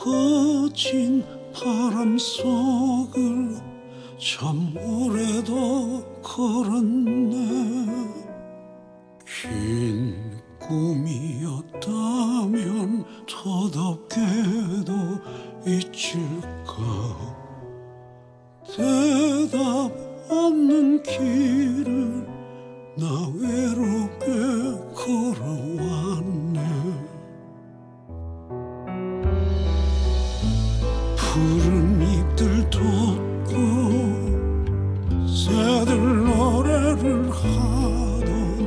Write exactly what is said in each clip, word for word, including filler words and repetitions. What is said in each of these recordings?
거친 바람 속을 참 오래도 걸었네. 긴 꿈이었다면 터덥게도 잊힐까. 대답 없는 길을 나 외롭게 걸어왔네. 푸른 잎들 돋고 새들 노래를 하던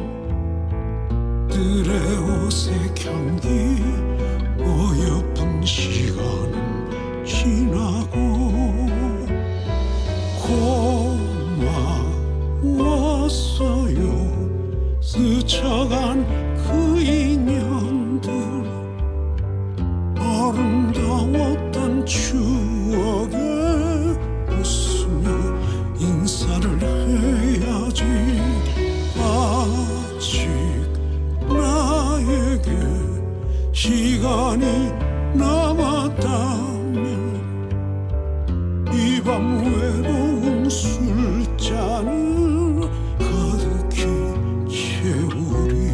들의 오색 향기 어여쁜 시간은 지나고 고마웠어요. 스쳐간 그 인연들 아름다웠던 추억에 웃으며 인사를 해야지. 아직 나에게 시간이 남았다면 이 밤 외로운 술잔을 가득히 채우리.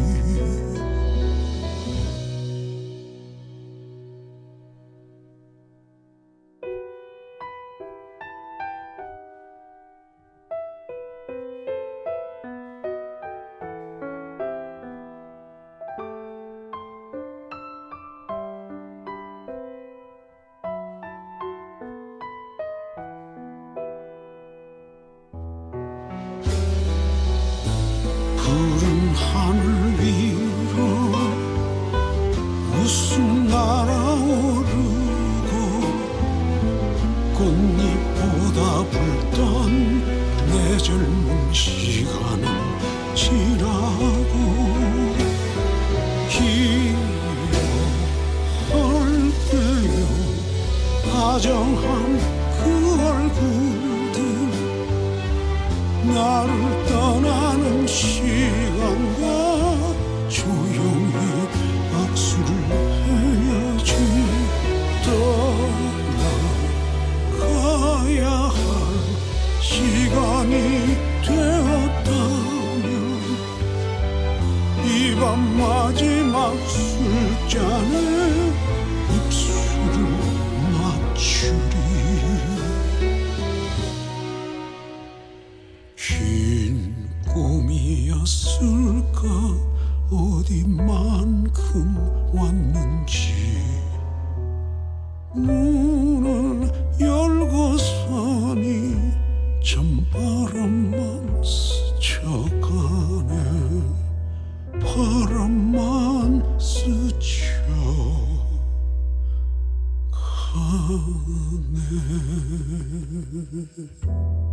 푸른 하늘 위로 웃음 날아오르고 꽃잎보다 붉던 내 젊은 시간은 지나고 기억할게요. 다정한 그 얼굴들 나를 떠나는 시간과 조용히 악수를 해야지. 떠나가야 할 시간이 되었다면 이 밤 마지막 술잔에 입술을 맞추리. 긴 꿈이었을까. 어디만큼 왔는지 문을 열고서니 찬바람만 스쳐가네. 바람만 스쳐가네.